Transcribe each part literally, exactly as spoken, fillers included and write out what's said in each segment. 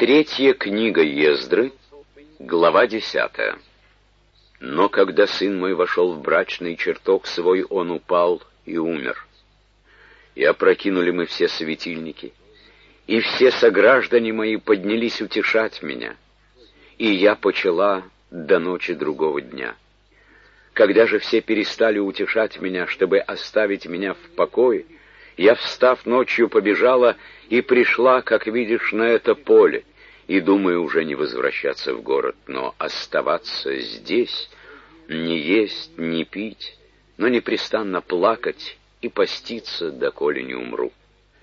Третья книга Ездры, глава десятая. Но когда сын мой вошел в брачный чертог свой, он упал и умер. И опрокинули мы все светильники, и все сограждане мои поднялись утешать меня, и я почила до ночи другого дня. Когда же все перестали утешать меня, чтобы оставить меня в покое, я, встав ночью, побежала и пришла, как видишь, на это поле, и думаю уже не возвращаться в город, но оставаться здесь, не есть, не пить, но непрестанно плакать и поститься, доколе не умру.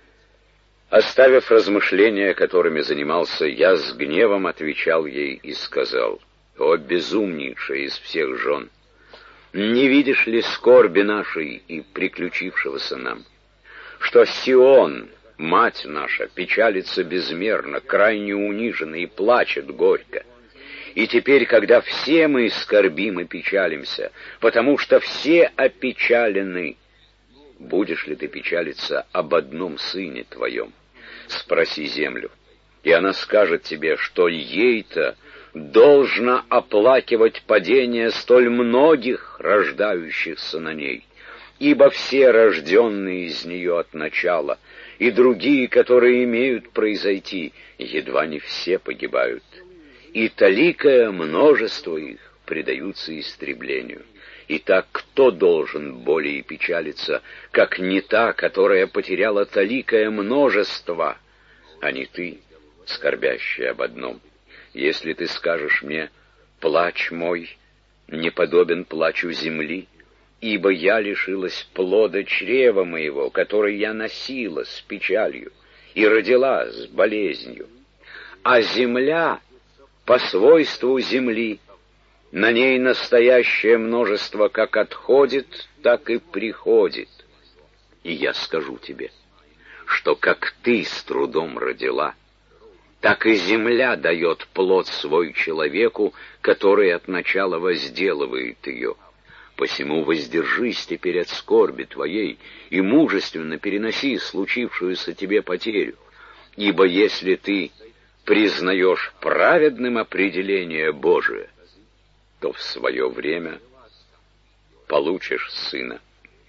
Оставив размышления, которыми занимался, я с гневом отвечал ей и сказал: «О, безумнейшая из всех жен! Не видишь ли скорби нашей и приключившегося нам? Что Сион, мать наша, печалится безмерно, крайне унижена и плачет горько. И теперь, когда все мы скорбим и печалимся, потому что все опечалены, будешь ли ты печалиться об одном сыне твоем? Спроси землю, и она скажет тебе, что ей-то должно оплакивать падение столь многих рождающихся на ней, ибо все рожденные из нее от начала, и другие, которые имеют произойти, едва не все погибают, и таликое множество их предаются истреблению. Итак, кто должен более печалиться, как не та, которая потеряла таликое множество, а не ты, скорбящая об одном? Если ты скажешь мне: плач мой не подобен плачу земли, ибо я лишилась плода чрева моего, который я носила с печалью, и родила с болезнью. А земля по свойству земли, на ней настоящее множество как отходит, так и приходит. И я скажу тебе, что как ты с трудом родила, так и земля дает плод свой человеку, который от начала возделывает ее. Посему воздержись теперь от скорби твоей и мужественно переноси случившуюся тебе потерю, ибо если ты признаешь праведным определение Божие, то в свое время получишь сына,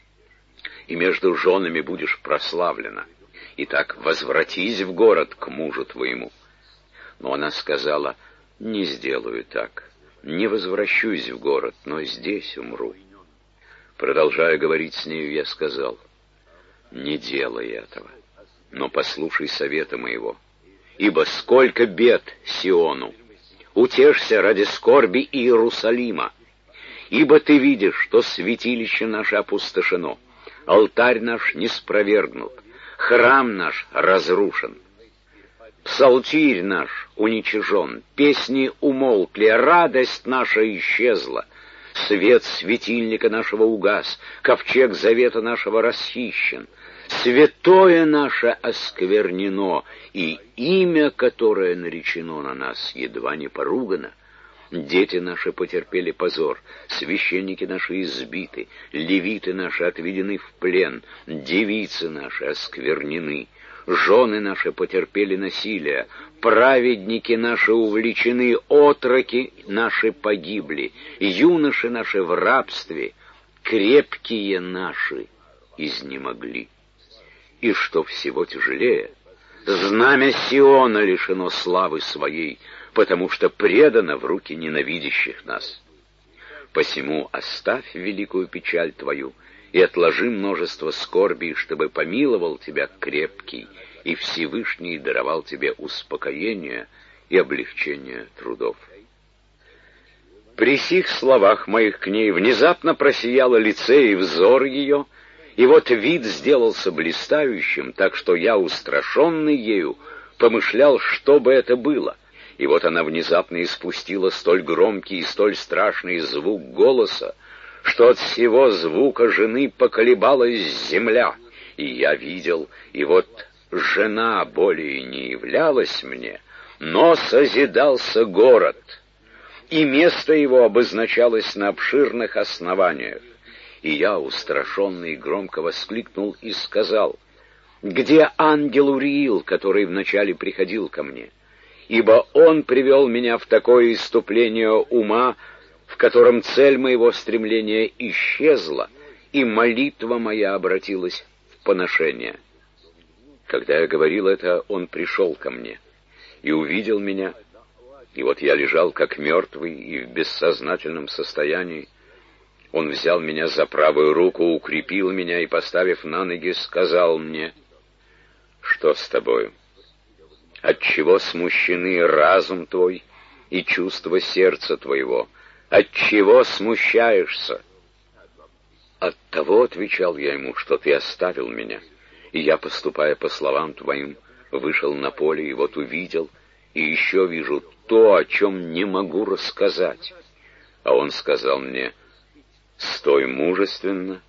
и между женами будешь прославлена. Итак, возвратись в город к мужу твоему. Но она сказала: не сделаю так, не возвращусь в город, но здесь умру. Продолжая говорить с нею, я сказал: не делай этого, но послушай совета моего, ибо сколько бед Сиону! Утешься ради скорби Иерусалима, ибо ты видишь, что святилище наше опустошено, алтарь наш не спровергнут, храм наш разрушен, псалтирь наш уничижен, песни умолкли, радость наша исчезла, свет светильника нашего угас, ковчег завета нашего расхищен, святое наше осквернено, и имя, которое наречено на нас, едва не поругано. Дети наши потерпели позор, священники наши избиты, левиты наши отведены в плен, девицы наши осквернены, жены наши потерпели насилие, праведники наши увлечены, отроки наши погибли, юноши наши в рабстве, крепкие наши изнемогли. И что всего тяжелее, знамя Сиона лишено славы своей, потому что предано в руки ненавидящих нас. Посему оставь великую печаль твою и отложи множество скорби, чтобы помиловал тебя крепкий, и Всевышний даровал тебе успокоение и облегчение трудов. При сих словах моих к ней внезапно просияло лице и взор ее, и вот вид сделался блистающим, так что я, устрашенный ею, помышлял, что бы это было. И вот она внезапно испустила столь громкий и столь страшный звук голоса, что от всего звука жены поколебалась земля. И я видел, и вот жена более не являлась мне, но созидался город, и место его обозначалось на обширных основаниях. И я, устрашенный, громко воскликнул и сказал: «Где ангел Уриил, который вначале приходил ко мне? ибо Он привел меня в такое исступление ума, в котором цель моего стремления исчезла, и молитва моя обратилась в поношение. Когда я говорил это, Он пришел ко мне и увидел меня, и вот я лежал как мертвый и в бессознательном состоянии. Он взял меня за правую руку, укрепил меня и, поставив на ноги, сказал мне: «Что с тобою? Отчего смущены разум твой и чувство сердца твоего? Отчего смущаешься?» «От того, — отвечал я ему, — что ты оставил меня, и я, поступая по словам твоим, вышел на поле и вот увидел, и еще вижу то, о чем не могу рассказать». А он сказал мне: «Стой мужественно,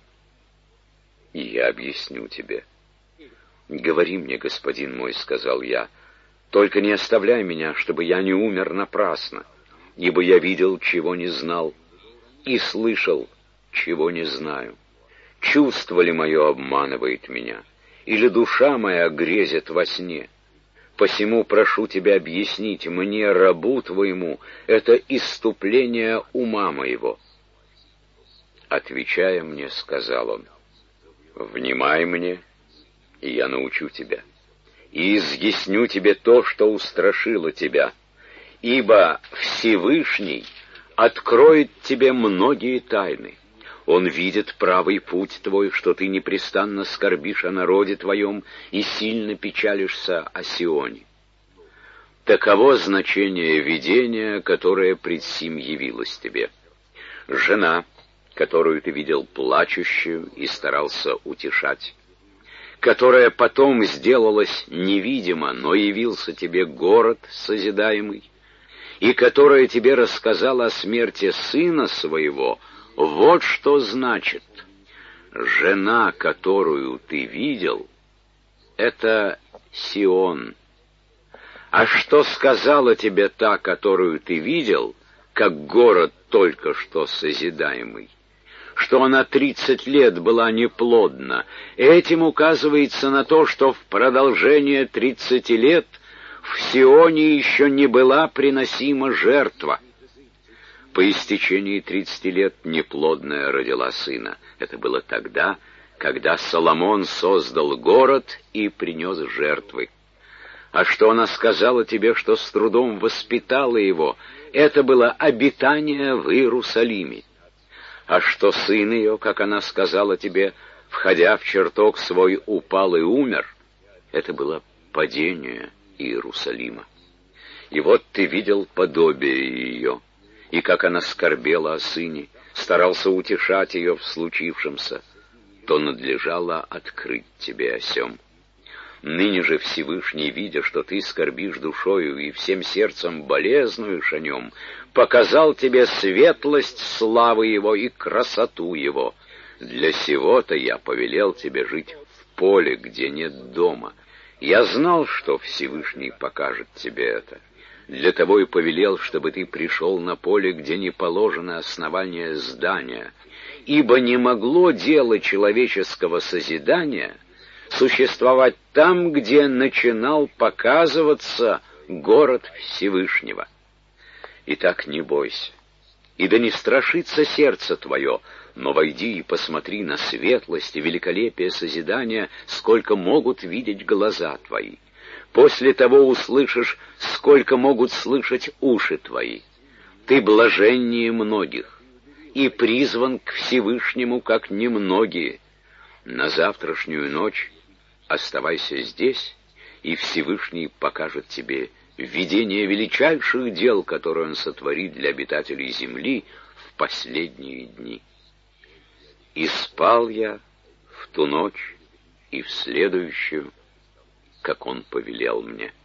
и я объясню тебе». «Говори мне, господин мой, — сказал я, — только не оставляй меня, чтобы я не умер напрасно, ибо я видел, чего не знал, и слышал, чего не знаю. Чувство ли мое обманывает меня, или душа моя грезит во сне? Посему прошу тебя объяснить мне, рабу твоему, это исступление ума моего». Отвечая мне, сказал он: «Внимай мне, и я научу тебя, и изъясню тебе то, что устрашило тебя, ибо Всевышний откроет тебе многие тайны. Он видит правый путь твой, что ты непрестанно скорбишь о народе твоем и сильно печалишься о Сионе. Таково значение видения, которое пред сим явилось тебе. Жена, которую ты видел плачущую и старался утешать, которая потом сделалась невидима, но явился тебе город созидаемый, и которая тебе рассказала о смерти сына своего, вот что значит: жена, которую ты видел, это Сион. А что сказала тебе та, которую ты видел, как город только что созидаемый? Что она тридцать лет была неплодна. Этим указывается на то, что в продолжение тридцати лет в Сионе еще не была приносима жертва. По истечении тридцати лет неплодная родила сына. Это было тогда, когда Соломон создал город и принес жертвы. А что она сказала тебе, что с трудом воспитала его, это было обитание в Иерусалиме. А что сын ее, как она сказала тебе, входя в чертог свой, упал и умер, это было падение Иерусалима. И вот ты видел подобие ее, и как она скорбела о сыне, старался утешать ее в случившемся, то надлежало открыть тебе о сем. Ныне же Всевышний, видя, что ты скорбишь душою и всем сердцем болезнуешь о нем, показал тебе светлость славы его и красоту его. Для сего-то я повелел тебе жить в поле, где нет дома. Я знал, что Всевышний покажет тебе это. Для того и повелел, чтобы ты пришел на поле, где не положено основание здания, ибо не могло дело человеческого созидания существовать там, где начинал показываться город Всевышнего. Итак, не бойся, и да не страшится сердце твое, но войди и посмотри на светлость и великолепие созидания, сколько могут видеть глаза твои. После того услышишь, сколько могут слышать уши твои. Ты блаженнее многих и призван к Всевышнему, как немногие. На завтрашнюю ночь оставайся здесь, и Всевышний покажет тебе видение величайших дел, которые Он сотворит для обитателей земли в последние дни. И спал я в ту ночь и в следующую, как Он повелел мне.